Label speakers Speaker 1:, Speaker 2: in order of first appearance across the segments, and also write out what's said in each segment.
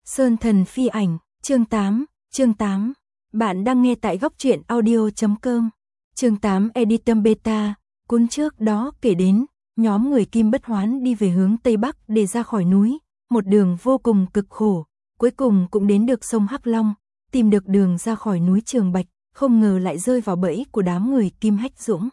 Speaker 1: Sơn thần phi ảnh, chương 8. Bạn đang nghe tại góc truyện audio.com. Chương 8 Editum Beta, cuốn trước đó kể đến, nhóm người Kim Bất Hoán đi về hướng Tây Bắc để ra khỏi núi, một đường vô cùng cực khổ, cuối cùng cũng đến được sông Hắc Long, tìm được đường ra khỏi núi Trường Bạch, không ngờ lại rơi vào bẫy của đám người Kim Hách Dũng.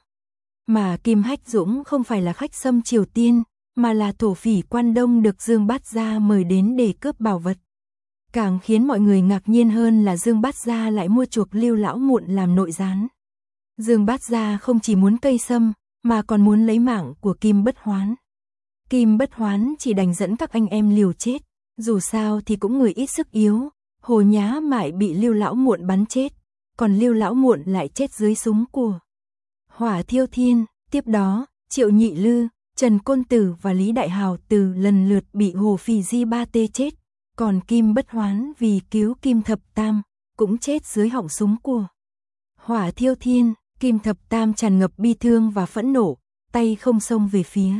Speaker 1: Mà Kim Hách Dũng không phải là khách xâm Triều Tiên, mà là thổ phỉ Quan Đông được Dương Bát Gia mời đến để cướp bảo vật. Càng khiến mọi người ngạc nhiên hơn là Dương Bát Gia lại mua chuộc Lưu Lão Muộn làm nội gián. Dương Bát Gia không chỉ muốn cây sâm, mà còn muốn lấy mạng của Kim Bất Hoán. Kim Bất Hoán chỉ đành dẫn các anh em liều chết, dù sao thì cũng người ít sức yếu, Hồ Nhá Mại bị Lưu Lão Muộn bắn chết, còn Lưu Lão Muộn lại chết dưới súng của Hỏa Thiêu Thiên. Tiếp đó, Triệu Nhị Lư, Trần Côn Tử và Lý Đại Hào Từ lần lượt bị Hồ Phì Di Ba Tê chết, còn Kim Bất Hoán vì cứu Kim Thập Tam, cũng chết dưới họng súng của Hỏa Thiêu Thiên. Kim Thập Tam tràn ngập bi thương và phẫn nộ, tay không xông về phía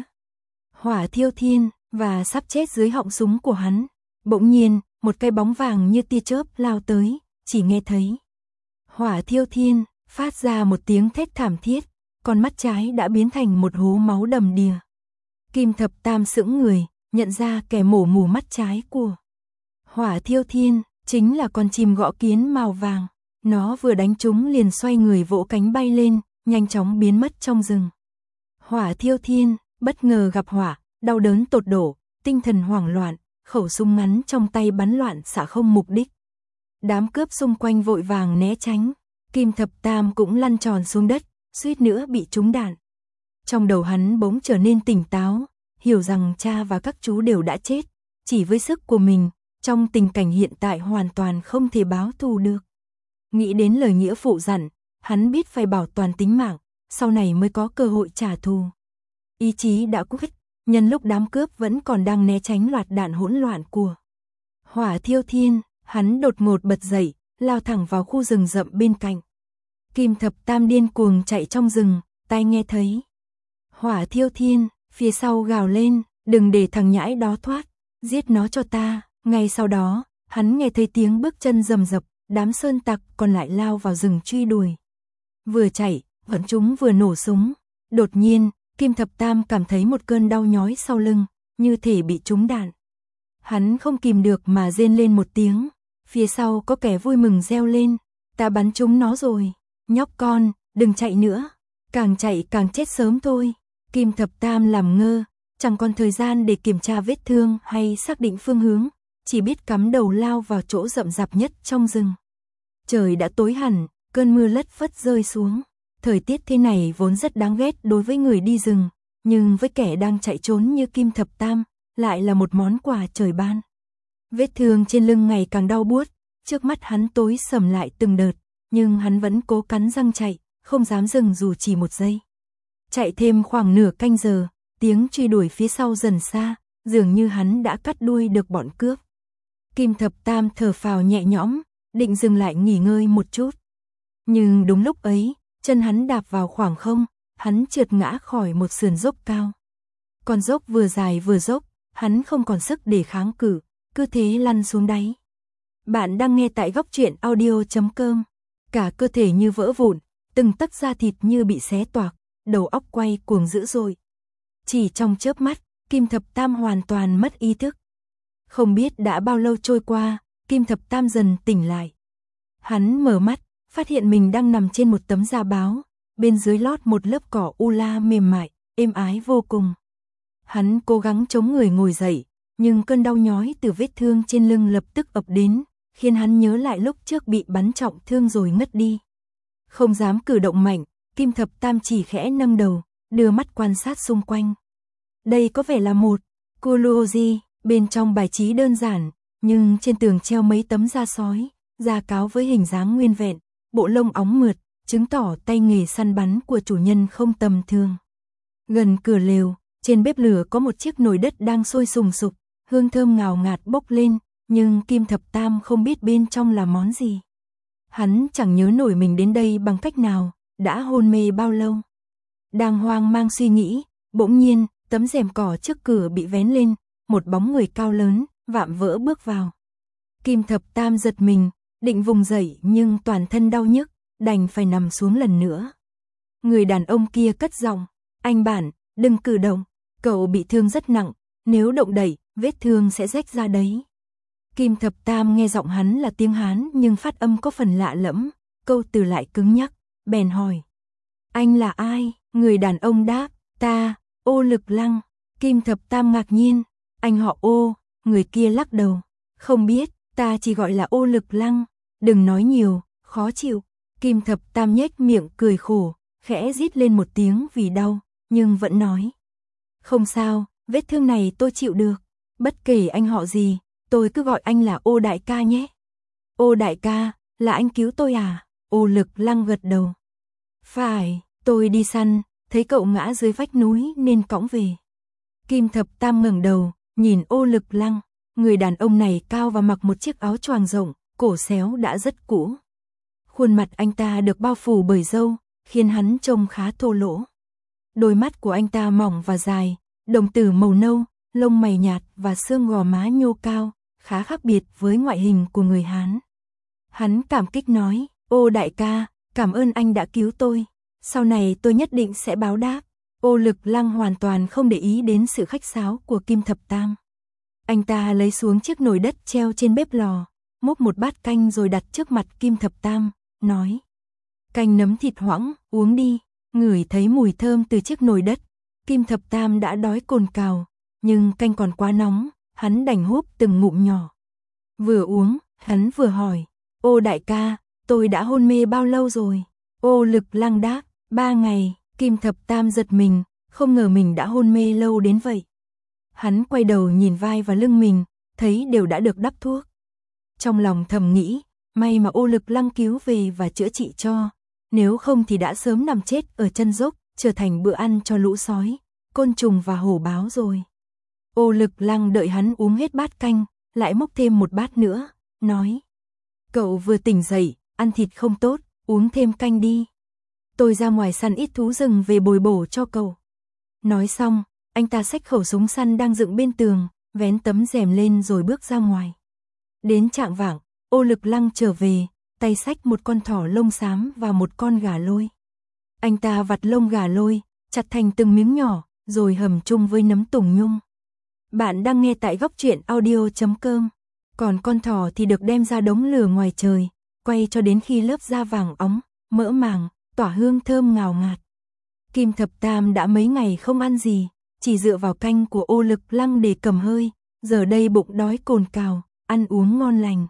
Speaker 1: Hỏa Thiêu Thiên, và sắp chết dưới họng súng của hắn. Bỗng nhiên, một cái bóng vàng như tia chớp lao tới, chỉ nghe thấy Hỏa Thiêu Thiên phát ra một tiếng thét thảm thiết, còn mắt trái đã biến thành một hố máu đầm đìa. Kim Thập Tam sững người, nhận ra kẻ mổ mù mắt trái của Hỏa Thiêu Thiên chính là con chim gõ kiến màu vàng. Nó vừa đánh trúng liền xoay người vỗ cánh bay lên, nhanh chóng biến mất trong rừng. Hỏa Thiêu Thiên bất ngờ gặp hỏa, đau đớn tột độ, tinh thần hoảng loạn, khẩu súng ngắn trong tay bắn loạn xạ không mục đích. Đám cướp xung quanh vội vàng né tránh, Kim Thập Tam cũng lăn tròn xuống đất, suýt nữa bị trúng đạn. Trong đầu hắn bỗng trở nên tỉnh táo, hiểu rằng cha và các chú đều đã chết, chỉ với sức của mình, trong tình cảnh hiện tại hoàn toàn không thể báo thù được. Nghĩ đến lời nghĩa phụ dặn, hắn biết phải bảo toàn tính mạng, sau này mới có cơ hội trả thù. Ý chí đã quyết, nhân lúc đám cướp vẫn còn đang né tránh loạt đạn hỗn loạn của Hỏa Thiêu Thiên, hắn đột ngột bật dậy, lao thẳng vào khu rừng rậm bên cạnh. Kim Thập Tam điên cuồng chạy trong rừng, tai nghe thấy Hỏa Thiêu Thiên phía sau gào lên, đừng để thằng nhãi đó thoát, giết nó cho ta. Ngay sau đó, hắn nghe thấy tiếng bước chân rầm rập, đám sơn tặc còn lại lao vào rừng truy đuổi. Vừa chạy, bọn chúng vừa nổ súng. Đột nhiên, Kim Thập Tam cảm thấy một cơn đau nhói sau lưng, như thể bị trúng đạn. Hắn không kìm được mà rên lên một tiếng. Phía sau có kẻ vui mừng reo lên, ta bắn trúng nó rồi. Nhóc con, đừng chạy nữa, càng chạy càng chết sớm thôi. Kim Thập Tam làm ngơ, chẳng còn thời gian để kiểm tra vết thương hay xác định phương hướng, chỉ biết cắm đầu lao vào chỗ rậm rạp nhất trong rừng. Trời đã tối hẳn, cơn mưa lất phất rơi xuống. Thời tiết thế này vốn rất đáng ghét đối với người đi rừng, nhưng với kẻ đang chạy trốn như Kim Thập Tam, lại là một món quà trời ban. Vết thương trên lưng ngày càng đau buốt, trước mắt hắn tối sầm lại từng đợt, nhưng hắn vẫn cố cắn răng chạy, không dám dừng dù chỉ một giây. Chạy thêm khoảng nửa canh giờ, tiếng truy đuổi phía sau dần xa, dường như hắn đã cắt đuôi được bọn cướp. Kim Thập Tam thở phào nhẹ nhõm, định dừng lại nghỉ ngơi một chút. Nhưng đúng lúc ấy, chân hắn đạp vào khoảng không, hắn trượt ngã khỏi một sườn dốc cao. Con dốc vừa dài vừa dốc, hắn không còn sức để kháng cự, cứ thế lăn xuống đáy. Bạn đang nghe tại góc truyện audio.com. Cả cơ thể như vỡ vụn, từng tấc da thịt như bị xé toạc, đầu óc quay cuồng dữ dội. Chỉ trong chớp mắt, Kim Thập Tam hoàn toàn mất ý thức. Không biết đã bao lâu trôi qua, Kim Thập Tam dần tỉnh lại. Hắn mở mắt, phát hiện mình đang nằm trên một tấm da báo, bên dưới lót một lớp cỏ u la mềm mại, êm ái vô cùng. Hắn cố gắng chống người ngồi dậy, nhưng cơn đau nhói từ vết thương trên lưng lập tức ập đến, khiến hắn nhớ lại lúc trước bị bắn trọng thương rồi ngất đi. Không dám cử động mạnh, Kim Thập Tam chỉ khẽ nâng đầu, đưa mắt quan sát xung quanh. Đây có vẻ là một Kuluoji, bên trong bài trí đơn giản, nhưng trên tường treo mấy tấm da sói, da cáo với hình dáng nguyên vẹn, bộ lông óng mượt, chứng tỏ tay nghề săn bắn của chủ nhân không tầm thường. Gần cửa lều, trên bếp lửa có một chiếc nồi đất đang sôi sùng sục, hương thơm ngào ngạt bốc lên, nhưng Kim Thập Tam không biết bên trong là món gì. Hắn chẳng nhớ nổi mình đến đây bằng cách nào, đã hôn mê bao lâu. Đang hoang mang suy nghĩ, bỗng nhiên, tấm rèm cỏ trước cửa bị vén lên, một bóng người cao lớn, vạm vỡ bước vào. Kim Thập Tam giật mình, định vùng dậy nhưng toàn thân đau nhức, đành phải nằm xuống lần nữa. Người đàn ông kia cất giọng, anh Bản, đừng cử động, cậu bị thương rất nặng, nếu động đậy, vết thương sẽ rách ra đấy. Kim Thập Tam nghe giọng hắn là tiếng Hán nhưng phát âm có phần lạ lẫm, câu từ lại cứng nhắc, bèn hỏi. Anh là ai? Người đàn ông đáp, ta, Ô Lực Lăng. Kim Thập Tam ngạc nhiên, anh họ Ô, người kia lắc đầu, không biết, ta chỉ gọi là Ô Lực Lăng, đừng nói nhiều, khó chịu. Kim Thập Tam nhếch miệng cười khổ, khẽ rít lên một tiếng vì đau, nhưng vẫn nói. Không sao, vết thương này tôi chịu được, bất kể anh họ gì, tôi cứ gọi anh là Ô đại ca nhé. Ô đại ca, là anh cứu tôi à? Ô Lực Lăng gật đầu. Phải, tôi đi săn, thấy cậu ngã dưới vách núi nên cõng về. Kim Thập Tam ngẩng đầu, nhìn Ô Lực Lăng, người đàn ông này cao và mặc một chiếc áo choàng rộng, cổ xéo đã rất cũ. Khuôn mặt anh ta được bao phủ bởi râu, khiến hắn trông khá thô lỗ. Đôi mắt của anh ta mỏng và dài, đồng tử màu nâu, lông mày nhạt và xương gò má nhô cao, khá khác biệt với ngoại hình của người Hán. Hắn cảm kích nói, Ô đại ca, cảm ơn anh đã cứu tôi, sau này tôi nhất định sẽ báo đáp. Ô Lực Lăng hoàn toàn không để ý đến sự khách sáo của Kim Thập Tam. Anh ta lấy xuống chiếc nồi đất treo trên bếp lò, múc một bát canh rồi đặt trước mặt Kim Thập Tam, nói. Canh nấm thịt hoãng, uống đi. Ngửi thấy mùi thơm từ chiếc nồi đất, Kim Thập Tam đã đói cồn cào, nhưng canh còn quá nóng, hắn đành húp từng ngụm nhỏ. Vừa uống, hắn vừa hỏi, Ô đại ca, tôi đã hôn mê bao lâu rồi? Ô Lực Lăng đáp, 3 ngày. Kim Thập Tam giật mình, không ngờ mình đã hôn mê lâu đến vậy. Hắn quay đầu nhìn vai và lưng mình, thấy đều đã được đắp thuốc. Trong lòng thầm nghĩ, may mà Ô Lực Lăng cứu về và chữa trị cho, nếu không thì đã sớm nằm chết ở chân dốc, trở thành bữa ăn cho lũ sói, côn trùng và hổ báo rồi. Ô Lực Lăng đợi hắn uống hết bát canh, lại múc thêm một bát nữa, nói. Cậu vừa tỉnh dậy, ăn thịt không tốt, uống thêm canh đi. Tôi ra ngoài săn ít thú rừng về bồi bổ cho cậu. Nói xong, anh ta xách khẩu súng săn đang dựng bên tường, vén tấm rèm lên rồi bước ra ngoài. Đến chạng vạng, Ô Lực Lăng trở về, tay xách một con thỏ lông xám và một con gà lôi. Anh ta vặt lông gà lôi, chặt thành từng miếng nhỏ, rồi hầm chung với nấm tùng nhung. Bạn đang nghe tại Góc Truyện Audio.com. Còn con thỏ thì được đem ra đống lửa ngoài trời, quay cho đến khi lớp da vàng óng, mỡ màng, tỏa hương thơm ngào ngạt. Kim Thập Tam đã mấy ngày không ăn gì, chỉ dựa vào canh của Ô Lực Lăng để cầm hơi, giờ đây bụng đói cồn cào, ăn uống ngon lành.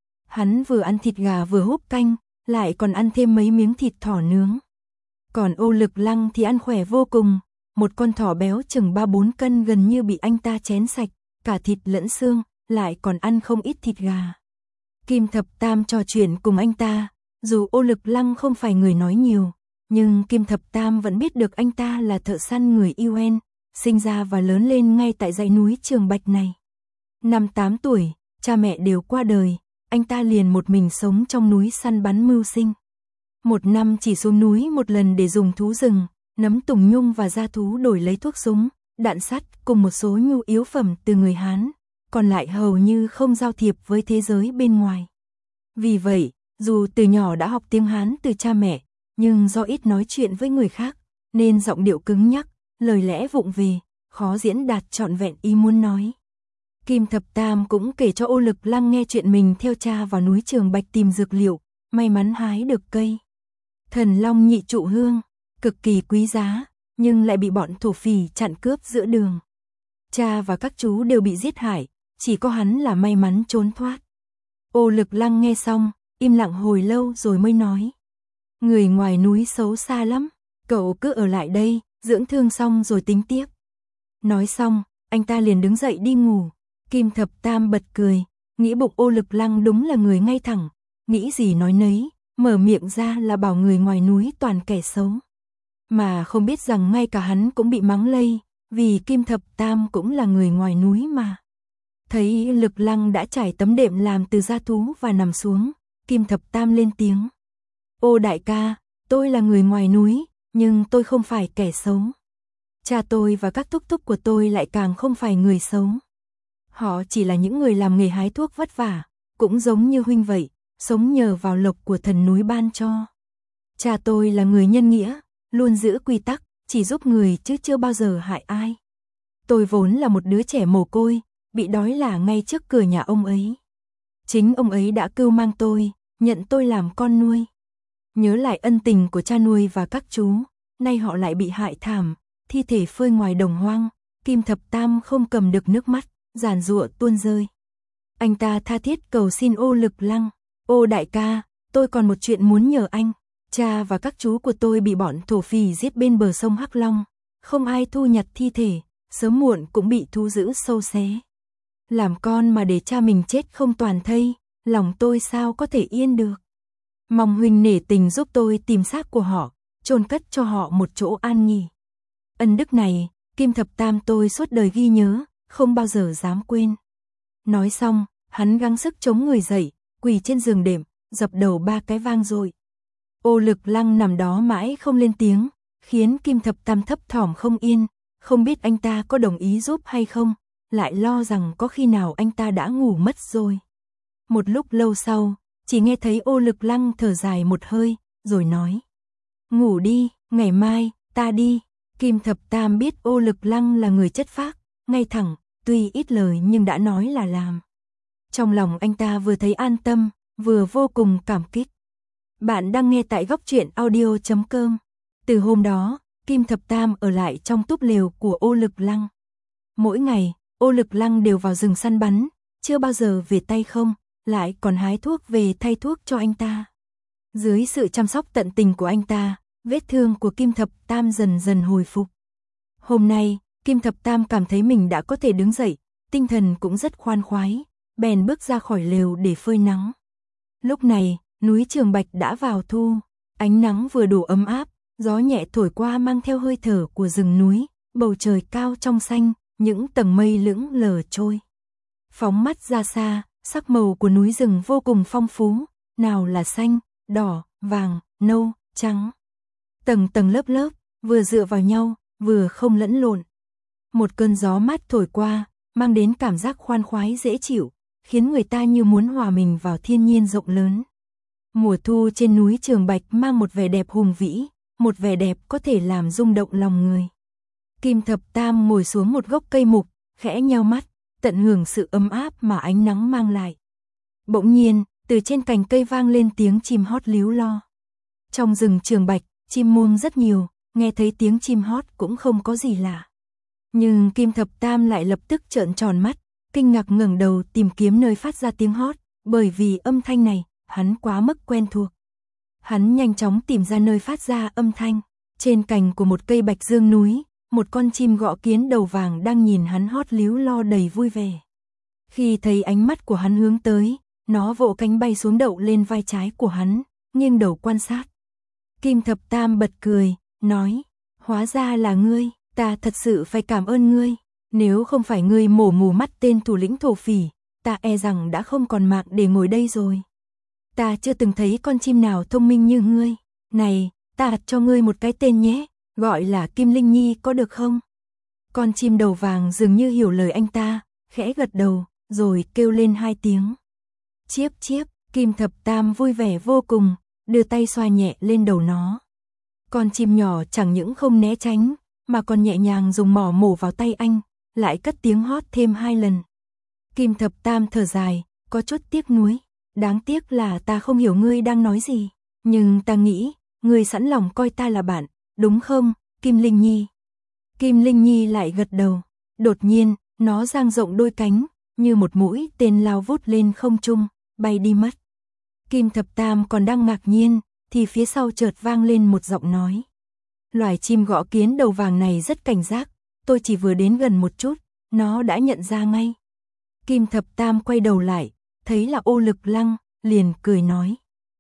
Speaker 1: Hắn vừa ăn thịt gà vừa húp canh, lại còn ăn thêm mấy miếng thịt thỏ nướng. Còn Ô Lực Lăng thì ăn khỏe vô cùng, một con thỏ béo chừng 3-4 cân gần như bị anh ta chén sạch, cả thịt lẫn xương, lại còn ăn không ít thịt gà. Kim Thập Tam trò chuyện cùng anh ta, dù Ô Lực Lăng không phải người nói nhiều, nhưng Kim Thập Tam vẫn biết được anh ta là thợ săn người Yuen, sinh ra và lớn lên ngay tại dãy núi Trường Bạch này. Năm 8 tuổi, cha mẹ đều qua đời, anh ta liền một mình sống trong núi săn bắn mưu sinh. Một năm chỉ xuống núi một lần để dùng thú rừng, nấm tùng nhung và da thú đổi lấy thuốc súng, đạn sắt cùng một số nhu yếu phẩm từ người Hán, còn lại hầu như không giao thiệp với thế giới bên ngoài. Vì vậy, dù từ nhỏ đã học tiếng Hán từ cha mẹ, nhưng do ít nói chuyện với người khác, nên giọng điệu cứng nhắc, lời lẽ vụng về, khó diễn đạt trọn vẹn ý muốn nói. Kim Thập Tam cũng kể cho Ô Lực Lăng nghe chuyện mình theo cha vào núi Trường Bạch tìm dược liệu, may mắn hái được cây Thần Long Nhị Trụ Hương, cực kỳ quý giá, nhưng lại bị bọn thổ phỉ chặn cướp giữa đường. Cha và các chú đều bị giết hại, chỉ có hắn là may mắn trốn thoát. Ô Lực Lăng nghe xong, im lặng hồi lâu rồi mới nói. Người ngoài núi xấu xa lắm, cậu cứ ở lại đây, dưỡng thương xong rồi tính tiếp. Nói xong, anh ta liền đứng dậy đi ngủ. Kim Thập Tam bật cười, nghĩ bụng Ô Lực Lăng đúng là người ngay thẳng, nghĩ gì nói nấy, mở miệng ra là bảo người ngoài núi toàn kẻ xấu. Mà không biết rằng ngay cả hắn cũng bị mắng lây, vì Kim Thập Tam cũng là người ngoài núi mà. Thấy Lực Lăng đã trải tấm đệm làm từ da thú và nằm xuống, Kim Thập Tam lên tiếng. Ô đại ca, tôi là người ngoài núi, nhưng tôi không phải kẻ xấu. Cha tôi và các thúc thúc của tôi lại càng không phải người xấu. Họ chỉ là những người làm nghề hái thuốc vất vả, cũng giống như huynh vậy, sống nhờ vào lộc của thần núi ban cho. Cha tôi là người nhân nghĩa, luôn giữ quy tắc, chỉ giúp người chứ chưa bao giờ hại ai. Tôi vốn là một đứa trẻ mồ côi, bị đói lả ngay trước cửa nhà ông ấy. Chính ông ấy đã cưu mang tôi, nhận tôi làm con nuôi. Nhớ lại ân tình của cha nuôi và các chú, nay họ lại bị hại thảm, thi thể phơi ngoài đồng hoang, Kim Thập Tam không cầm được nước mắt, giàn giụa tuôn rơi. Anh ta tha thiết cầu xin Ô Lực Lăng, ô đại ca, tôi còn một chuyện muốn nhờ anh. Cha và các chú của tôi bị bọn thổ phỉ giết bên bờ sông Hắc Long, không ai thu nhặt thi thể, sớm muộn cũng bị thú dữ sâu xé. Làm con mà để cha mình chết không toàn thây, lòng tôi sao có thể yên được. Mong huynh nể tình giúp tôi tìm xác của họ, chôn cất cho họ một chỗ an nghỉ. Ân đức này, Kim Thập Tam tôi suốt đời ghi nhớ, không bao giờ dám quên. Nói xong, hắn gắng sức chống người dậy, quỳ trên giường đệm, dập đầu 3 cái vang dội. Ô Lực Lăng nằm đó mãi không lên tiếng, khiến Kim Thập Tam thấp thỏm không yên, không biết anh ta có đồng ý giúp hay không, lại lo rằng có khi nào anh ta đã ngủ mất rồi. Một lúc lâu sau, chỉ nghe thấy Ô Lực Lăng thở dài một hơi, rồi nói: ngủ đi, ngày mai, ta đi. Kim Thập Tam biết Ô Lực Lăng là người chất phác, ngay thẳng, tuy ít lời nhưng đã nói là làm. Trong lòng anh ta vừa thấy an tâm, vừa vô cùng cảm kích. Bạn đang nghe tại Góc Truyện Audio.com. Từ hôm đó, Kim Thập Tam ở lại trong túp lều của Ô Lực Lăng. Mỗi ngày, Ô Lực Lăng đều vào rừng săn bắn, chưa bao giờ về tay không, lại còn hái thuốc về thay thuốc cho anh ta. Dưới sự chăm sóc tận tình của anh ta, vết thương của Kim Thập Tam dần dần hồi phục. Hôm nay, Kim Thập Tam cảm thấy mình đã có thể đứng dậy, tinh thần cũng rất khoan khoái, bèn bước ra khỏi lều để phơi nắng. Lúc này, núi Trường Bạch đã vào thu, ánh nắng vừa đủ ấm áp, gió nhẹ thổi qua mang theo hơi thở của rừng núi, bầu trời cao trong xanh, những tầng mây lững lờ trôi. Phóng mắt ra xa, sắc màu của núi rừng vô cùng phong phú, nào là xanh, đỏ, vàng, nâu, trắng. Tầng tầng lớp lớp, vừa dựa vào nhau, vừa không lẫn lộn. Một cơn gió mát thổi qua, mang đến cảm giác khoan khoái dễ chịu, khiến người ta như muốn hòa mình vào thiên nhiên rộng lớn. Mùa thu trên núi Trường Bạch mang một vẻ đẹp hùng vĩ, một vẻ đẹp có thể làm rung động lòng người. Kim Thập Tam ngồi xuống một gốc cây mục, khẽ nheo mắt, tận hưởng sự ấm áp mà ánh nắng mang lại. Bỗng nhiên, từ trên cành cây vang lên tiếng chim hót líu lo. Trong rừng Trường Bạch, chim muông rất nhiều, nghe thấy tiếng chim hót cũng không có gì lạ. Nhưng Kim Thập Tam lại lập tức trợn tròn mắt, kinh ngạc ngẩng đầu tìm kiếm nơi phát ra tiếng hót, bởi vì âm thanh này, hắn quá mức quen thuộc. Hắn nhanh chóng tìm ra nơi phát ra âm thanh, trên cành của một cây bạch dương núi, một con chim gõ kiến đầu vàng đang nhìn hắn hót líu lo đầy vui vẻ. Khi thấy ánh mắt của hắn hướng tới, nó vỗ cánh bay xuống đậu lên vai trái của hắn, nghiêng đầu quan sát. Kim Thập Tam bật cười, nói: hóa ra là ngươi, ta thật sự phải cảm ơn ngươi, nếu không phải ngươi mổ mù mắt tên thủ lĩnh thổ phỉ, ta e rằng đã không còn mạng để ngồi đây rồi. Ta chưa từng thấy con chim nào thông minh như ngươi, này, ta đặt cho ngươi một cái tên nhé, gọi là Kim Linh Nhi có được không? Con chim đầu vàng dường như hiểu lời anh ta, khẽ gật đầu, rồi kêu lên 2 tiếng. Chiếp chiếp, Kim Thập Tam vui vẻ vô cùng, đưa tay xoa nhẹ lên đầu nó. Con chim nhỏ chẳng những không né tránh, mà còn nhẹ nhàng dùng mỏ mổ vào tay anh, lại cất tiếng hót thêm 2 lần. Kim Thập Tam thở dài, có chút tiếc nuối. Đáng tiếc là ta không hiểu ngươi đang nói gì, nhưng ta nghĩ, ngươi sẵn lòng coi ta là bạn, đúng không, Kim Linh Nhi? Kim Linh Nhi lại gật đầu, đột nhiên, nó dang rộng đôi cánh, như một mũi tên lao vút lên không trung, bay đi mất. Kim Thập Tam còn đang ngạc nhiên, thì phía sau chợt vang lên một giọng nói. Loài chim gõ kiến đầu vàng này rất cảnh giác, tôi chỉ vừa đến gần một chút, nó đã nhận ra ngay. Kim Thập Tam quay đầu lại, thấy là Ô Lực Lăng, liền cười nói: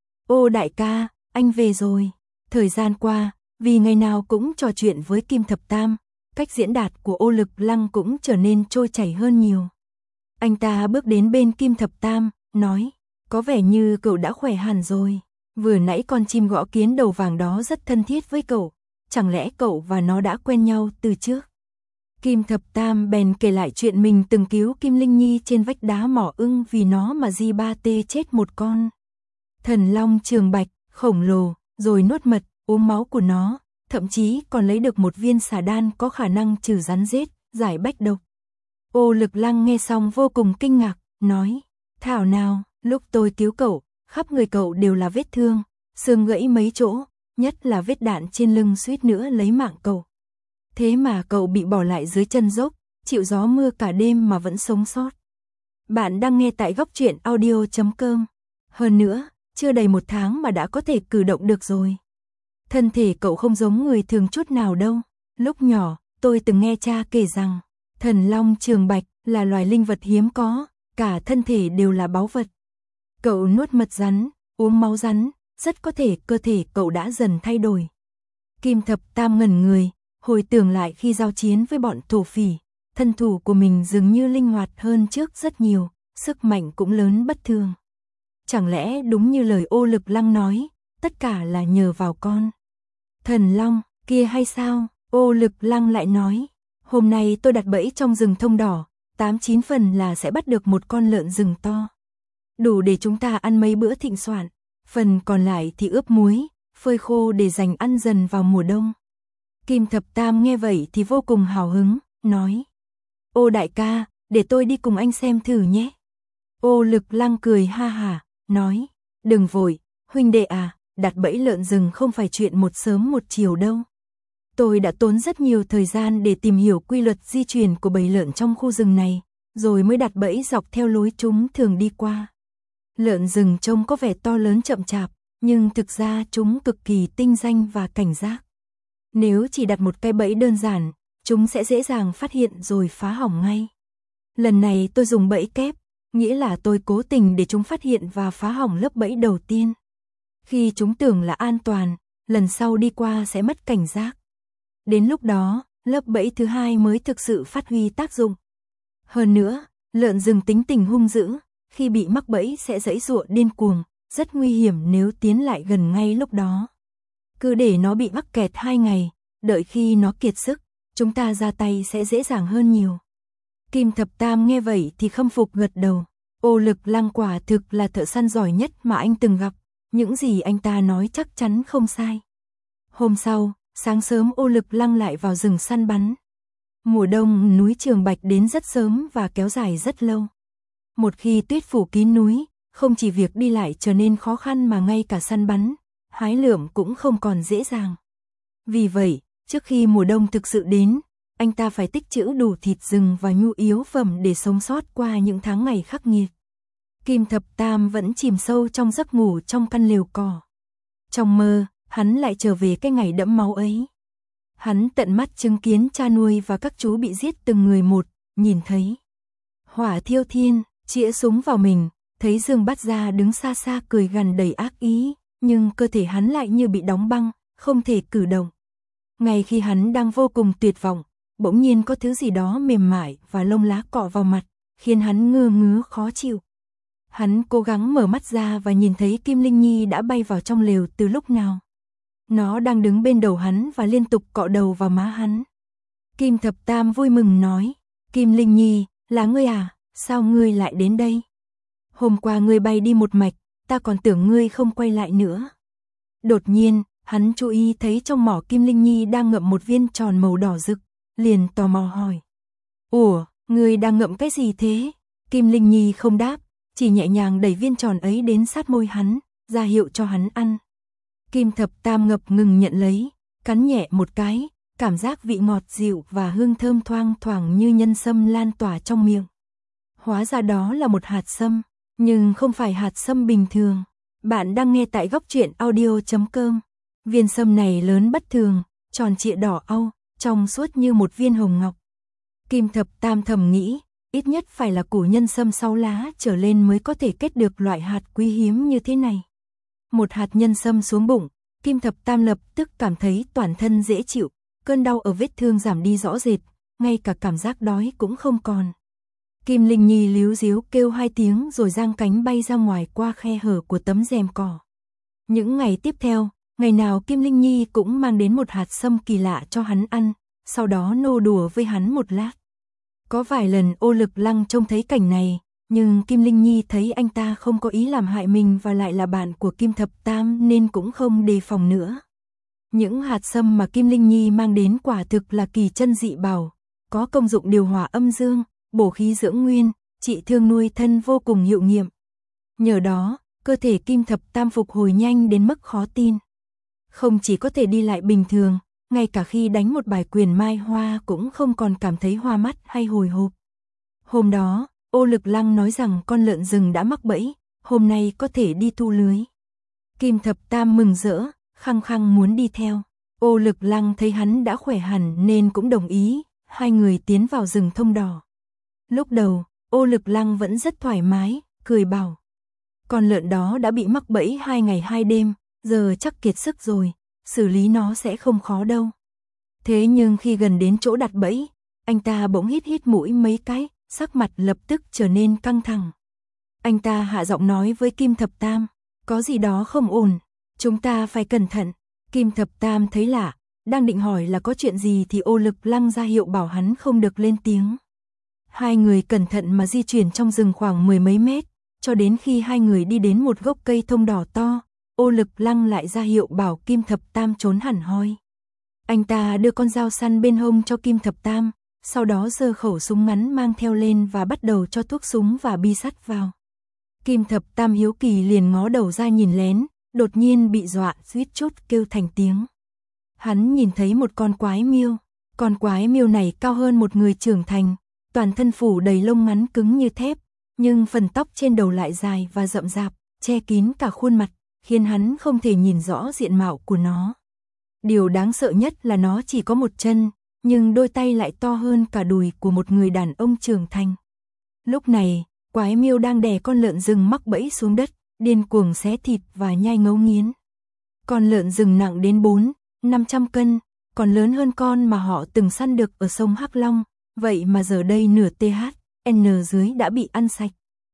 Speaker 1: ô đại ca, anh về rồi. Thời gian qua, vì ngày nào cũng trò chuyện với Kim Thập Tam, cách diễn đạt của Ô Lực Lăng cũng trở nên trôi chảy hơn nhiều. Anh ta bước đến bên Kim Thập Tam, nói: có vẻ như cậu đã khỏe hẳn rồi, vừa nãy con chim gõ kiến đầu vàng đó rất thân thiết với cậu, chẳng lẽ cậu và nó đã quen nhau từ trước? Kim Thập Tam bèn kể lại chuyện mình từng cứu Kim Linh Nhi trên vách đá mỏ ưng vì nó mà Di Ba Tê chết một con thần long trường bạch khổng lồ, rồi nuốt mật, uống máu của nó, thậm chí còn lấy được một viên xà đan có khả năng trừ rắn rết, giải bách độc. Ô Lực Lăng nghe xong vô cùng kinh ngạc, nói, thảo nào, lúc tôi cứu cậu, khắp người cậu đều là vết thương, xương gãy mấy chỗ, nhất là vết đạn trên lưng suýt nữa lấy mạng cậu. Thế mà cậu bị bỏ lại dưới chân dốc, chịu gió mưa cả đêm mà vẫn sống sót. Bạn đang nghe tại Góc Truyện Audio.com. Hơn nữa, chưa đầy 1 tháng mà đã có thể cử động được rồi. Thân thể cậu không giống người thường chút nào đâu. Lúc nhỏ, tôi từng nghe cha kể rằng, thần long trường bạch là loài linh vật hiếm có, cả thân thể đều là báu vật. Cậu nuốt mật rắn, uống máu rắn, rất có thể cơ thể cậu đã dần thay đổi. Kim Thập Tam ngẩn người, hồi tưởng lại khi giao chiến với bọn thổ phỉ, thân thủ của mình dường như linh hoạt hơn trước rất nhiều, sức mạnh cũng lớn bất thường. Chẳng lẽ đúng như lời Ô Lực Lăng nói, tất cả là nhờ vào con thần long kia hay sao? Ô Lực Lăng lại nói, hôm nay tôi đặt bẫy trong rừng thông đỏ, 8-9 phần là sẽ bắt được một con lợn rừng to. Đủ để chúng ta ăn mấy bữa thịnh soạn, phần còn lại thì ướp muối, phơi khô để dành ăn dần vào mùa đông. Kim Thập Tam nghe vậy thì vô cùng hào hứng, nói, ô đại ca, để tôi đi cùng anh xem thử nhé. Ô Lực Lăng cười ha hả, nói, đừng vội, huynh đệ à, đặt bẫy lợn rừng không phải chuyện một sớm một chiều đâu. Tôi đã tốn rất nhiều thời gian để tìm hiểu quy luật di chuyển của bầy lợn trong khu rừng này, rồi mới đặt bẫy dọc theo lối chúng thường đi qua. Lợn rừng trông có vẻ to lớn chậm chạp, nhưng thực ra chúng cực kỳ tinh danh và cảnh giác. Nếu chỉ đặt một cái bẫy đơn giản, chúng sẽ dễ dàng phát hiện rồi phá hỏng ngay. Lần này tôi dùng bẫy kép, nghĩa là tôi cố tình để chúng phát hiện và phá hỏng lớp bẫy đầu tiên. Khi chúng tưởng là an toàn, lần sau đi qua sẽ mất cảnh giác. Đến lúc đó, lớp bẫy thứ hai mới thực sự phát huy tác dụng. Hơn nữa, lợn rừng tính tình hung dữ, khi bị mắc bẫy sẽ giãy giụa điên cuồng, rất nguy hiểm nếu tiến lại gần ngay lúc đó. Cứ để nó bị mắc kẹt 2 ngày, đợi khi nó kiệt sức, chúng ta ra tay sẽ dễ dàng hơn nhiều. Kim Thập Tam nghe vậy thì khâm phục gật đầu. Ô Lực Lăng quả thực là thợ săn giỏi nhất mà anh từng gặp, những gì anh ta nói chắc chắn không sai. Hôm sau, sáng sớm Ô Lực Lăng lại vào rừng săn bắn. Mùa đông núi Trường Bạch đến rất sớm và kéo dài rất lâu. Một khi tuyết phủ kín núi, không chỉ việc đi lại trở nên khó khăn mà ngay cả săn bắn, hái lượm cũng không còn dễ dàng. Vì vậy, trước khi mùa đông thực sự đến, anh ta phải tích trữ đủ thịt rừng và nhu yếu phẩm để sống sót qua những tháng ngày khắc nghiệt. Kim Thập Tam vẫn chìm sâu trong giấc ngủ trong căn lều cỏ. Trong mơ, hắn lại trở về cái ngày đẫm máu ấy. Hắn tận mắt chứng kiến cha nuôi và các chú bị giết từng người một, nhìn thấy hỏa thiêu thiên, chĩa súng vào mình, thấy Dương Bát Gia đứng xa xa cười gằn đầy ác ý, nhưng cơ thể hắn lại như bị đóng băng, không thể cử động. Ngay khi hắn đang vô cùng tuyệt vọng, bỗng nhiên có thứ gì đó mềm mại và lông lá cọ vào mặt, khiến hắn ngơ ngứa khó chịu. Hắn cố gắng mở mắt ra và nhìn thấy Kim Linh Nhi đã bay vào trong lều từ lúc nào. Nó đang đứng bên đầu hắn và liên tục cọ đầu vào má hắn. Kim Thập Tam vui mừng nói, Kim Linh Nhi, là ngươi à, sao ngươi lại đến đây? Hôm qua ngươi bay đi một mạch, ta còn tưởng ngươi không quay lại nữa. Đột nhiên, hắn chú ý thấy trong mỏ Kim Linh Nhi đang ngậm một viên tròn màu đỏ rực, liền tò mò hỏi. Ủa, ngươi đang ngậm cái gì thế? Kim Linh Nhi không đáp, chỉ nhẹ nhàng đẩy viên tròn ấy đến sát môi hắn, ra hiệu cho hắn ăn. Kim Thập Tam ngập ngừng nhận lấy, cắn nhẹ một cái, cảm giác vị ngọt dịu và hương thơm thoang thoảng như nhân sâm lan tỏa trong miệng. Hóa ra đó là một hạt sâm, nhưng không phải hạt sâm bình thường. Bạn đang nghe tại Góc Truyện Audio.com. Viên sâm này lớn bất thường, tròn trịa đỏ au, trong suốt như một viên hồng ngọc. Kim Thập Tam thầm nghĩ, ít nhất phải là củ nhân sâm 6 lá trở lên mới có thể kết được loại hạt quý hiếm như thế này. Một hạt nhân sâm xuống bụng, Kim Thập Tam lập tức cảm thấy toàn thân dễ chịu, cơn đau ở vết thương giảm đi rõ rệt, ngay cả cảm giác đói cũng không còn. Kim Linh Nhi líu díu kêu 2 tiếng rồi giang cánh bay ra ngoài qua khe hở của tấm rèm cỏ. Những ngày tiếp theo, ngày nào Kim Linh Nhi cũng mang đến một hạt sâm kỳ lạ cho hắn ăn, sau đó nô đùa với hắn một lát. Có vài lần Ô Lực Lăng trông thấy cảnh này, nhưng Kim Linh Nhi thấy anh ta không có ý làm hại mình và lại là bạn của Kim Thập Tam nên cũng không đề phòng nữa. Những hạt sâm mà Kim Linh Nhi mang đến quả thực là kỳ chân dị bảo, có công dụng điều hòa âm dương, bổ khí dưỡng nguyên, trị thương nuôi thân vô cùng hiệu nghiệm. Nhờ đó, cơ thể Kim Thập Tam phục hồi nhanh đến mức khó tin. Không chỉ có thể đi lại bình thường, ngay cả khi đánh một bài quyền mai hoa cũng không còn cảm thấy hoa mắt hay hồi hộp. Hôm đó, Ô Lực Lăng nói rằng con lợn rừng đã mắc bẫy, hôm nay có thể đi thu lưới. Kim Thập Tam mừng rỡ, khăng khăng muốn đi theo. Ô Lực Lăng thấy hắn đã khỏe hẳn nên cũng đồng ý, hai người tiến vào rừng thông đỏ. Lúc đầu, Ô Lực Lăng vẫn rất thoải mái, cười bảo. Con lợn đó đã bị mắc bẫy 2 ngày 2 đêm, giờ chắc kiệt sức rồi, xử lý nó sẽ không khó đâu. Thế nhưng khi gần đến chỗ đặt bẫy, anh ta bỗng hít hít mũi mấy cái, sắc mặt lập tức trở nên căng thẳng. Anh ta hạ giọng nói với Kim Thập Tam, có gì đó không ổn, chúng ta phải cẩn thận. Kim Thập Tam thấy lạ, đang định hỏi là có chuyện gì thì Ô Lực Lăng ra hiệu bảo hắn không được lên tiếng. Hai người cẩn thận mà di chuyển trong rừng khoảng 10 mấy mét, cho đến khi hai người đi đến một gốc cây thông đỏ to, Ô Lực Lăng lại ra hiệu bảo Kim Thập Tam trốn hẳn hoi. Anh ta đưa con dao săn bên hông cho Kim Thập Tam, sau đó giơ khẩu súng ngắn mang theo lên và bắt đầu cho thuốc súng và bi sắt vào. Kim Thập Tam hiếu kỳ liền ngó đầu ra nhìn lén, đột nhiên bị dọa suýt chút kêu thành tiếng. Hắn nhìn thấy một con quái miêu, con quái miêu này cao hơn một người trưởng thành, toàn thân phủ đầy lông ngắn cứng như thép, nhưng phần tóc trên đầu lại dài và rậm rạp, che kín cả khuôn mặt, khiến hắn không thể nhìn rõ diện mạo của nó. Điều đáng sợ nhất là nó chỉ có một chân, nhưng đôi tay lại to hơn cả đùi của một người đàn ông trưởng thành. Lúc này, quái miêu đang đè con lợn rừng mắc bẫy xuống đất, điên cuồng xé thịt và nhai ngấu nghiến. Con lợn rừng nặng đến 400-500 cân, còn lớn hơn con mà họ từng săn được ở sông Hắc Long, vậy mà giờ đây nửa THN dưới đã bị ăn sạch.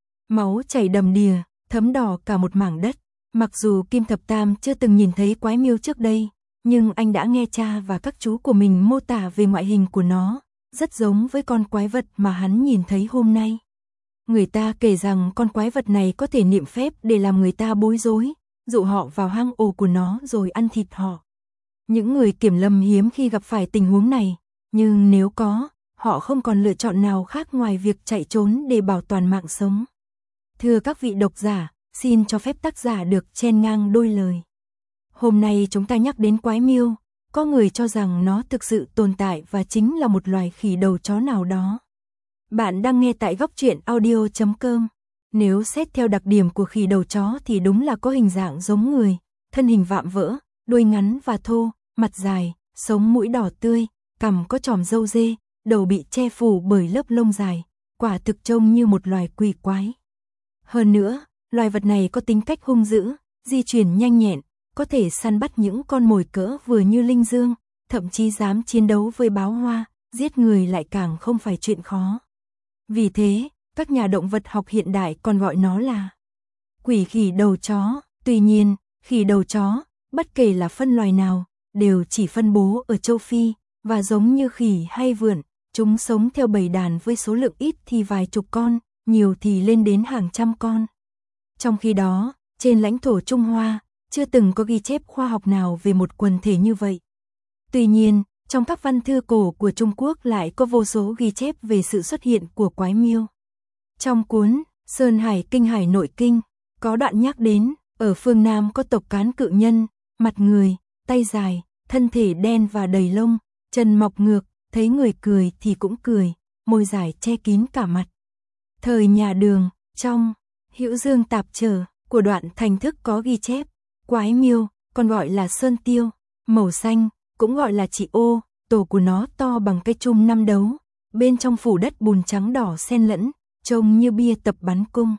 Speaker 1: Máu chảy đầm đìa, thấm đỏ cả một mảng đất. Mặc dù Kim Thập Tam chưa từng nhìn thấy quái miêu trước đây, nhưng anh đã nghe cha và các chú của mình mô tả về ngoại hình của nó, rất giống với con quái vật mà hắn nhìn thấy hôm nay. Người ta kể rằng con quái vật này có thể niệm phép để làm người ta bối rối, dụ họ vào hang ổ của nó rồi ăn thịt họ. Những người kiểm lâm hiếm khi gặp phải tình huống này, nhưng nếu có, họ không còn lựa chọn nào khác ngoài việc chạy trốn để bảo toàn mạng sống. Thưa các vị độc giả, xin cho phép tác giả được chen ngang đôi lời. Hôm nay chúng ta nhắc đến quái miêu, có người cho rằng nó thực sự tồn tại và chính là một loài khỉ đầu chó nào đó. Bạn đang nghe tại góc truyện audio.com. Nếu xét theo đặc điểm của khỉ đầu chó thì đúng là có hình dạng giống người, thân hình vạm vỡ, đuôi ngắn và thô, mặt dài, sống mũi đỏ tươi, cằm có chòm râu dê, đầu bị che phủ bởi lớp lông dài, quả thực trông như một loài quỷ quái. Hơn nữa, loài vật này có tính cách hung dữ, di chuyển nhanh nhẹn, có thể săn bắt những con mồi cỡ vừa như linh dương, thậm chí dám chiến đấu với báo hoa, giết người lại càng không phải chuyện khó. Vì thế, các nhà động vật học hiện đại còn gọi nó là quỷ khỉ đầu chó. Tuy nhiên, khỉ đầu chó, bất kể là phân loài nào, đều chỉ phân bố ở châu Phi, và giống như khỉ hay vượn, chúng sống theo bầy đàn với số lượng ít thì vài chục con, nhiều thì lên đến hàng trăm con. Trong khi đó, trên lãnh thổ Trung Hoa, chưa từng có ghi chép khoa học nào về một quần thể như vậy. Tuy nhiên, trong các văn thư cổ của Trung Quốc lại có vô số ghi chép về sự xuất hiện của quái miêu. Trong cuốn Sơn Hải Kinh Hải Nội Kinh, có đoạn nhắc đến, ở phương Nam có tộc cán cự nhân, mặt người, tay dài, thân thể đen và đầy lông, chân mọc ngược, thấy người cười thì cũng cười, môi dài che kín cả mặt. Thời nhà Đường, trong Hữu Dương Tạp Trở của đoạn Thành Thức có ghi chép, quái miêu, còn gọi là sơn tiêu, màu xanh, cũng gọi là chị ô, tổ của nó to bằng cây chum 5 đấu, bên trong phủ đất bùn trắng đỏ xen lẫn, trông như bia tập bắn cung.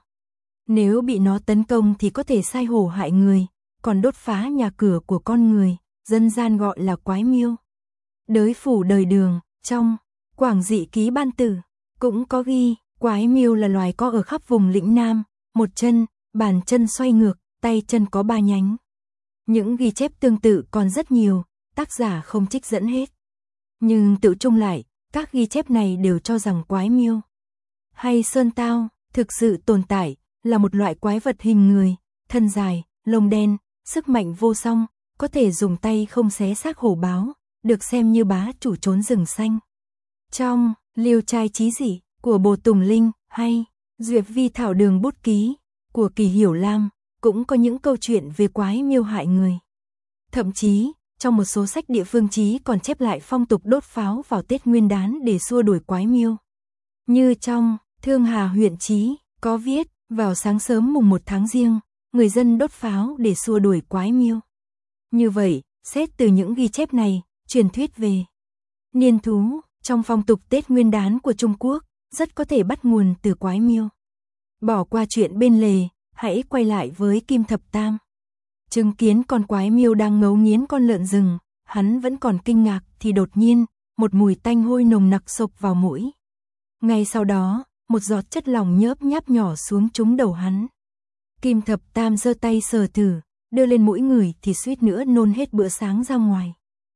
Speaker 1: Nếu bị nó tấn công thì có thể sai hổ hại người, còn đốt phá nhà cửa của con người, dân gian gọi là quái miêu. Đới phủ đời Đường, trong Quảng Dị Ký Ban Tử, cũng có ghi, quái miêu là loài có ở khắp vùng lĩnh Nam, một chân, bàn chân xoay ngược, tay chân có 3 nhánh. Những ghi chép tương tự còn rất nhiều, tác giả không trích dẫn hết. Nhưng tự chung lại, các ghi chép này đều cho rằng quái miêu hay sơn tao thực sự tồn tại, là một loại quái vật hình người, thân dài, lông đen, sức mạnh vô song, có thể dùng tay không xé xác hổ báo, được xem như bá chủ trốn rừng xanh. Trong Liêu trai chí dị của Bồ Tùng Linh hay Duyệt Vi Thảo Đường bút ký của Kỳ Hiểu Lam cũng có những câu chuyện về quái miêu hại người. Thậm chí, trong một số sách địa phương chí còn chép lại phong tục đốt pháo vào Tết Nguyên đán để xua đuổi quái miêu. Như trong Thương Hà huyện chí có viết, vào sáng sớm mùng 1 tháng Giêng, người dân đốt pháo để xua đuổi quái miêu. Như vậy, xét từ những ghi chép này, truyền thuyết về niên thú trong phong tục Tết Nguyên đán của Trung Quốc rất có thể bắt nguồn từ quái miêu. Bỏ qua chuyện bên lề, hãy quay lại với Kim Thập Tam. Chứng kiến con quái miêu đang ngấu nghiến con lợn rừng, hắn vẫn còn kinh ngạc thì đột nhiên, một mùi tanh hôi nồng nặc xộc vào mũi. Ngay sau đó, một giọt chất lỏng nhớp nháp nhỏ xuống trúng đầu hắn. Kim Thập Tam giơ tay sờ thử, đưa lên mũi người thì suýt nữa nôn hết bữa sáng ra ngoài.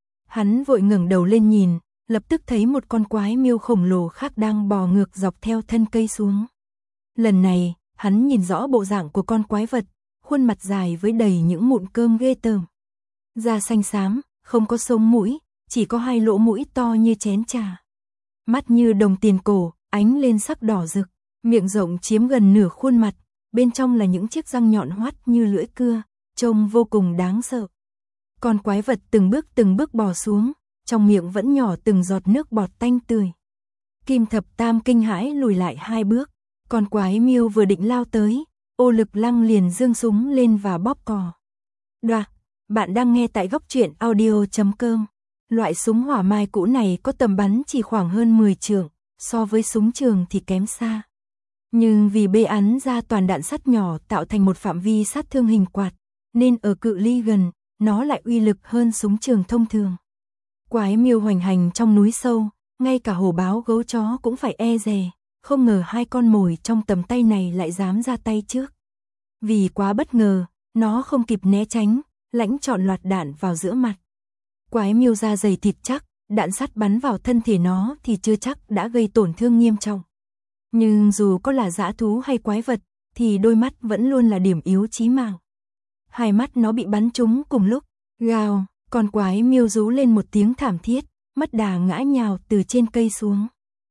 Speaker 1: Hắn vội ngẩng đầu lên nhìn, lập tức thấy một con quái miêu khổng lồ khác đang bò ngược dọc theo thân cây xuống. Lần này, hắn nhìn rõ bộ dạng của con quái vật, khuôn mặt dài với đầy những mụn cơm ghê tởm. Da xanh xám, không có sống mũi, chỉ có hai lỗ mũi to như chén trà. Mắt như đồng tiền cổ, ánh lên sắc đỏ rực, miệng rộng chiếm gần nửa khuôn mặt, bên trong là những chiếc răng nhọn hoắt như lưỡi cưa, trông vô cùng đáng sợ. Con quái vật từng bước bò xuống, trong miệng vẫn nhỏ từng giọt nước bọt tanh tươi. Kim Thập Tam kinh hãi lùi lại 2 bước, con quái miêu vừa định lao tới, Ô Lực Lăng liền giương súng lên và bóp cò. Đoạt, bạn đang nghe tại góc truyện audio.com. Loại súng hỏa mai cũ này có tầm bắn chỉ khoảng hơn 10 trượng, so với súng trường thì kém xa. Nhưng vì bê ắn ra toàn đạn sắt nhỏ tạo thành một phạm vi sát thương hình quạt, nên ở cự ly gần, nó lại uy lực hơn súng trường thông thường. Quái miêu hoành hành trong núi sâu, ngay cả hổ báo gấu chó cũng phải e dè, không ngờ hai con mồi trong tầm tay này lại dám ra tay trước. Vì quá bất ngờ, nó không kịp né tránh, lãnh trọn loạt đạn vào giữa mặt. Quái miêu da dày thịt chắc, đạn sắt bắn vào thân thể nó thì chưa chắc đã gây tổn thương nghiêm trọng. Nhưng dù có là dã thú hay quái vật, thì đôi mắt vẫn luôn là điểm yếu chí mạng. Hai mắt nó bị bắn trúng cùng lúc, gào, con quái miêu rú lên một tiếng thảm thiết, mất đà ngã nhào từ trên cây xuống.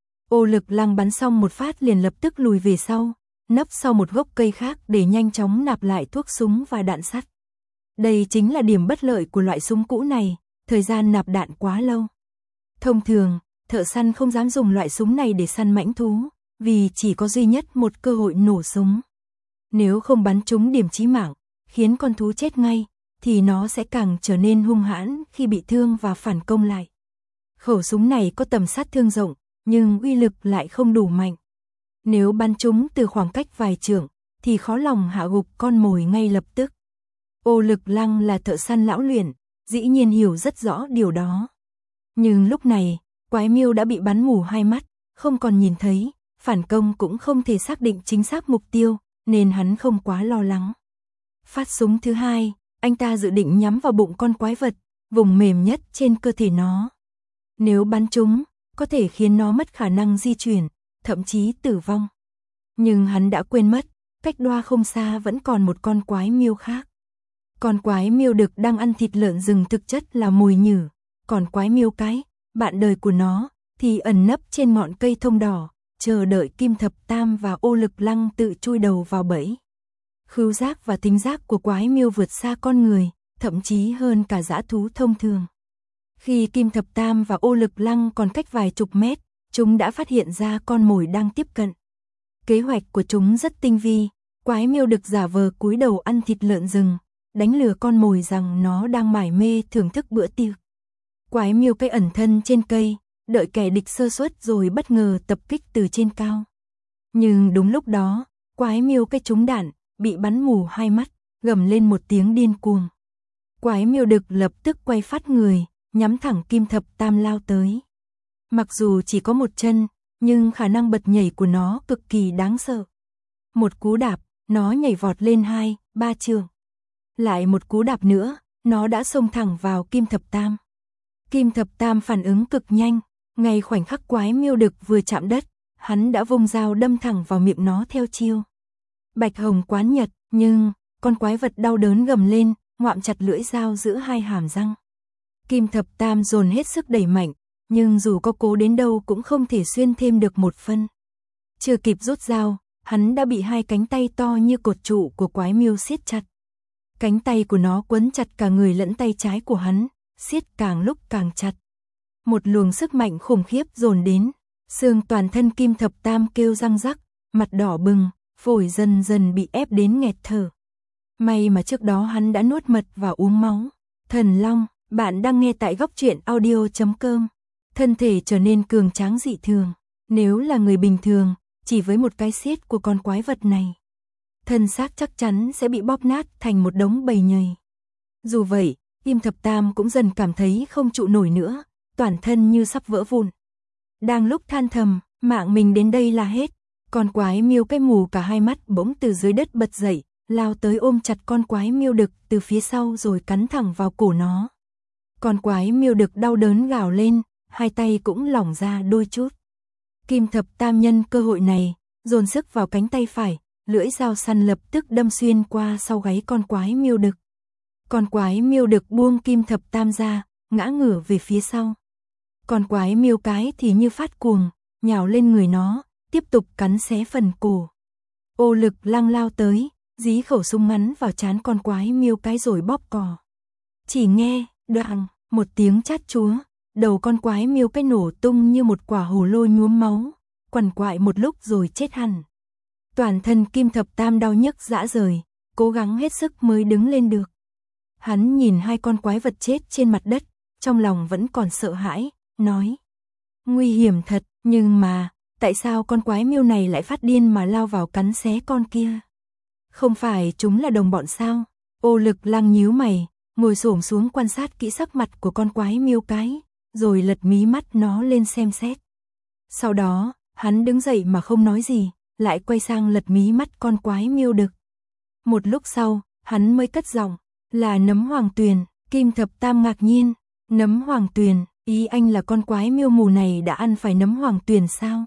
Speaker 1: Ô Lực Lăng bắn xong một phát liền lập tức lùi về sau, nấp sau một gốc cây khác để nhanh chóng nạp lại thuốc súng và đạn sắt. Đây chính là điểm bất lợi của loại súng cũ này, thời gian nạp đạn quá lâu. Thông thường, thợ săn không dám dùng loại súng này để săn mãnh thú, vì chỉ có duy nhất một cơ hội nổ súng. Nếu không bắn trúng điểm chí mạng, khiến con thú chết ngay, thì nó sẽ càng trở nên hung hãn khi bị thương và phản công lại. Khẩu súng này có tầm sát thương rộng, nhưng uy lực lại không đủ mạnh. Nếu bắn trúng từ khoảng cách vài trượng, thì khó lòng hạ gục con mồi ngay lập tức. Ô Lực Lăng là thợ săn lão luyện, dĩ nhiên hiểu rất rõ điều đó. Nhưng lúc này, quái miêu đã bị bắn mù hai mắt, không còn nhìn thấy, phản công cũng không thể xác định chính xác mục tiêu, nên hắn không quá lo lắng. Phát súng thứ hai, anh ta dự định nhắm vào bụng con quái vật, vùng mềm nhất trên cơ thể nó. Nếu bắn trúng, có thể khiến nó mất khả năng di chuyển, thậm chí tử vong. Nhưng hắn đã quên mất, cách đoa không xa vẫn còn một con quái miêu khác. Con quái miêu đực đang ăn thịt lợn rừng thực chất là mồi nhử, còn quái miêu cái, bạn đời của nó, thì ẩn nấp trên ngọn cây thông đỏ, chờ đợi Kim Thập Tam và Ô Lực Lăng tự chui đầu vào bẫy. Khứu giác và thính giác của quái miêu vượt xa con người, thậm chí hơn cả dã thú thông thường. Khi Kim Thập Tam và Ô Lực Lăng còn cách vài chục mét, chúng đã phát hiện ra con mồi đang tiếp cận. Kế hoạch của chúng rất tinh vi, quái miêu đực giả vờ cúi đầu ăn thịt lợn rừng, đánh lừa con mồi rằng nó đang mải mê thưởng thức bữa tiệc. Quái miêu cái ẩn thân trên cây, đợi kẻ địch sơ suất rồi bất ngờ tập kích từ trên cao. Nhưng đúng lúc đó, quái miêu cái trúng đạn, bị bắn mù hai mắt, gầm lên một tiếng điên cuồng. Quái miêu đực lập tức quay phát người, nhắm thẳng Kim Thập Tam lao tới. Mặc dù chỉ có một chân, nhưng khả năng bật nhảy của nó cực kỳ đáng sợ. Một cú đạp, nó nhảy vọt lên 2-3 trượng. Lại một cú đạp nữa, nó đã xông thẳng vào Kim Thập Tam. Kim Thập Tam phản ứng cực nhanh, ngay khoảnh khắc Quái Miêu Đực vừa chạm đất, hắn đã vung dao đâm thẳng vào miệng nó theo chiêu Bạch Hồng Quán Nhật, nhưng con quái vật đau đớn gầm lên, ngoạm chặt lưỡi dao giữa hai hàm răng. Kim Thập Tam dồn hết sức đẩy mạnh, nhưng dù có cố đến đâu cũng không thể xuyên thêm được một phân. Chưa kịp rút dao, hắn đã bị hai cánh tay to như cột trụ của Quái Miêu siết chặt. Cánh tay của nó quấn chặt cả người lẫn tay trái của hắn, siết càng lúc càng chặt. Một luồng sức mạnh khủng khiếp dồn đến, xương toàn thân Kim Thập Tam kêu răng rắc, mặt đỏ bừng, phổi dần dần bị ép đến nghẹt thở. May mà trước đó hắn đã nuốt mật và uống máu. Thần Long, bạn đang nghe tại góc truyện audio.com. Thân thể trở nên cường tráng dị thường. Nếu là người bình thường, chỉ với một cái siết của con quái vật này, thân xác chắc chắn sẽ bị bóp nát thành một đống bầy nhầy. Dù vậy, Kim Thập Tam cũng dần cảm thấy không trụ nổi nữa, toàn thân như sắp vỡ vụn. Đang lúc than thầm, mạng mình đến đây là hết, con Quái Miêu cái mù cả hai mắt bỗng từ dưới đất bật dậy, lao tới ôm chặt con Quái Miêu Đực từ phía sau rồi cắn thẳng vào cổ nó. Con Quái Miêu Đực đau đớn gào lên, hai tay cũng lỏng ra đôi chút. Kim Thập Tam nhân cơ hội này, dồn sức vào cánh tay phải, lưỡi dao săn lập tức đâm xuyên qua sau gáy con Quái Miêu Đực. Con Quái Miêu Đực buông Kim Thập Tam ra, ngã ngửa về phía sau. Con Quái Miêu cái thì như phát cuồng, nhào lên người nó, tiếp tục cắn xé phần cổ. Ô Lực Lăng lao tới, dí khẩu súng ngắn vào trán con Quái Miêu cái rồi bóp cò. Chỉ nghe, đoàng, một tiếng chát chúa, đầu con Quái Miêu cái nổ tung như một quả hồ lô nhuốm máu, quằn quại một lúc rồi chết hẳn. Toàn thân Kim Thập Tam đau nhức rã rời, cố gắng hết sức mới đứng lên được. Hắn nhìn hai con quái vật chết trên mặt đất, trong lòng vẫn còn sợ hãi, nói: nguy hiểm thật, nhưng mà, tại sao con Quái Miêu này lại phát điên mà lao vào cắn xé con kia? Không phải chúng là đồng bọn sao? Ô Lực Lăng nhíu mày, ngồi xổm xuống quan sát kỹ sắc mặt của con Quái Miêu cái, rồi lật mí mắt nó lên xem xét. Sau đó, hắn đứng dậy mà không nói gì, lại quay sang lật mí mắt con Quái Miêu Đực. Một lúc sau, hắn mới cất giọng: là Nấm Hoàng Tuyền. Kim Thập Tam ngạc nhiên: Nấm Hoàng Tuyền, ý anh là con Quái Miêu mù này đã ăn phải Nấm Hoàng Tuyền sao?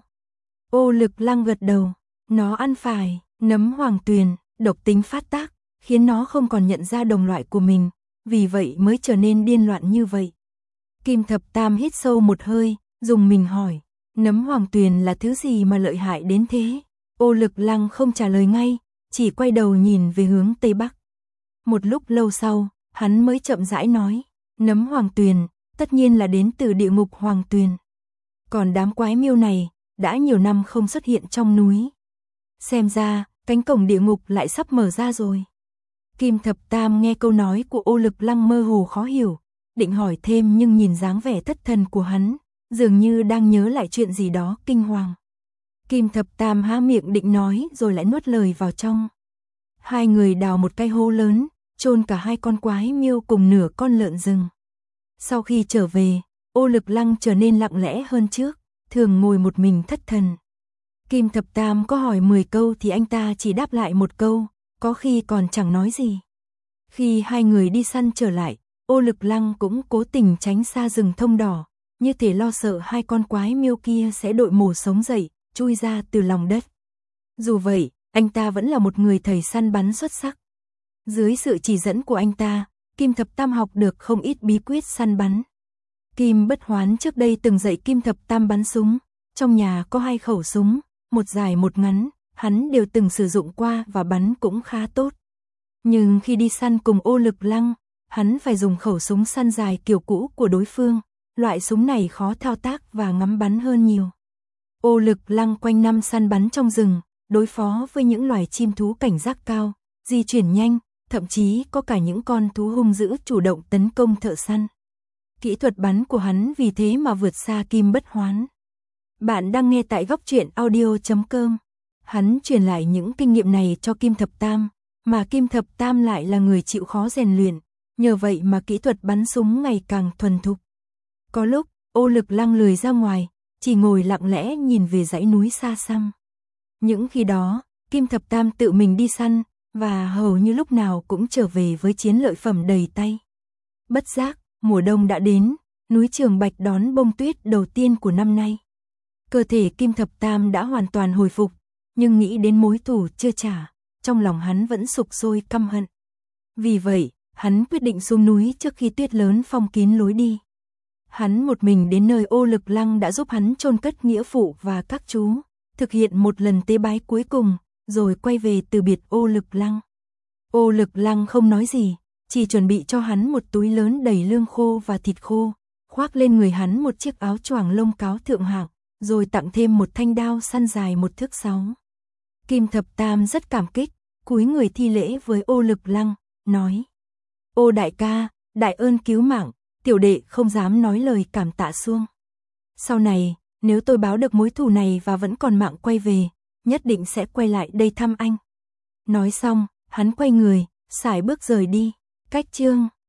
Speaker 1: Ô Lực Lăng gật đầu: nó ăn phải Nấm Hoàng Tuyền, độc tính phát tác, khiến nó không còn nhận ra đồng loại của mình, vì vậy mới trở nên điên loạn như vậy. Kim Thập Tam hít sâu một hơi, dùng mình hỏi: Nấm Hoàng Tuyền là thứ gì mà lợi hại đến thế? Ô Lực Lăng không trả lời ngay, chỉ quay đầu nhìn về hướng Tây Bắc. Một lúc lâu sau, hắn mới chậm rãi nói: Nấm Hoàng Tuyền, tất nhiên là đến từ địa ngục Hoàng Tuyền. Còn đám Quái Miêu này, đã nhiều năm không xuất hiện trong núi. Xem ra, cánh cổng địa ngục lại sắp mở ra rồi. Kim Thập Tam nghe câu nói của Ô Lực Lăng mơ hồ khó hiểu, định hỏi thêm nhưng nhìn dáng vẻ thất thần của hắn, dường như đang nhớ lại chuyện gì đó kinh hoàng. Kim Thập Tam há miệng định nói rồi lại nuốt lời vào trong. Hai người đào một cái hố lớn, chôn cả hai con Quái Miêu cùng nửa con lợn rừng. Sau khi trở về, Ô Lực Lăng trở nên lặng lẽ hơn trước, thường ngồi một mình thất thần. Kim Thập Tam có hỏi 10 câu thì anh ta chỉ đáp lại một câu, có khi còn chẳng nói gì. Khi hai người đi săn trở lại, Ô Lực Lăng cũng cố tình tránh xa rừng thông đỏ, như thể lo sợ hai con Quái Miêu kia sẽ đội mổ sống dậy, chui ra từ lòng đất. Dù vậy, anh ta vẫn là một người thầy săn bắn xuất sắc. Dưới sự chỉ dẫn của anh ta, Kim Thập Tam học được không ít bí quyết săn bắn. Kim Bất Hoán trước đây từng dạy Kim Thập Tam bắn súng, trong nhà có 2 khẩu súng, một dài một ngắn, hắn đều từng sử dụng qua và bắn cũng khá tốt. Nhưng khi đi săn cùng Ô Lực Lăng, hắn phải dùng khẩu súng săn dài kiểu cũ của đối phương, loại súng này khó thao tác và ngắm bắn hơn nhiều. Ô Lực Lăng quanh năm săn bắn trong rừng, đối phó với những loài chim thú cảnh giác cao, di chuyển nhanh, thậm chí có cả những con thú hung dữ chủ động tấn công thợ săn. Kỹ thuật bắn của hắn vì thế mà vượt xa Kim Bất Hoán. Bạn đang nghe tại góc truyện audio.com. Hắn truyền lại những kinh nghiệm này cho Kim Thập Tam, mà Kim Thập Tam lại là người chịu khó rèn luyện, nhờ vậy mà kỹ thuật bắn súng ngày càng thuần thục. Có lúc, Ô Lực Lăng lười ra ngoài, chỉ ngồi lặng lẽ nhìn về dãy núi xa xăm. Những khi đó, Kim Thập Tam tự mình đi săn, và hầu như lúc nào cũng trở về với chiến lợi phẩm đầy tay. Bất giác, mùa đông đã đến, núi Trường Bạch đón bông tuyết đầu tiên của năm nay. Cơ thể Kim Thập Tam đã hoàn toàn hồi phục, nhưng nghĩ đến mối thù chưa trả, trong lòng hắn vẫn sục sôi căm hận. Vì vậy, hắn quyết định xuống núi trước khi tuyết lớn phong kín lối đi. Hắn một mình đến nơi Ô Lực Lăng đã giúp hắn chôn cất nghĩa phụ và các chú, thực hiện một lần tế bái cuối cùng, rồi quay về từ biệt Ô Lực Lăng. Ô Lực Lăng không nói gì, chỉ chuẩn bị cho hắn một túi lớn đầy lương khô và thịt khô, khoác lên người hắn một chiếc áo choàng lông cáo thượng hạng, rồi tặng thêm một thanh đao săn dài 1 thước 6. Kim Thập Tam rất cảm kích, cúi người thi lễ với Ô Lực Lăng, nói: Ô đại ca, đại ơn cứu mạng, tiểu đệ không dám nói lời cảm tạ xuông. Sau này, nếu tôi báo được mối thù này và vẫn còn mạng quay về, nhất định sẽ quay lại đây thăm anh. Nói xong, hắn quay người, sải bước rời đi. Cách chương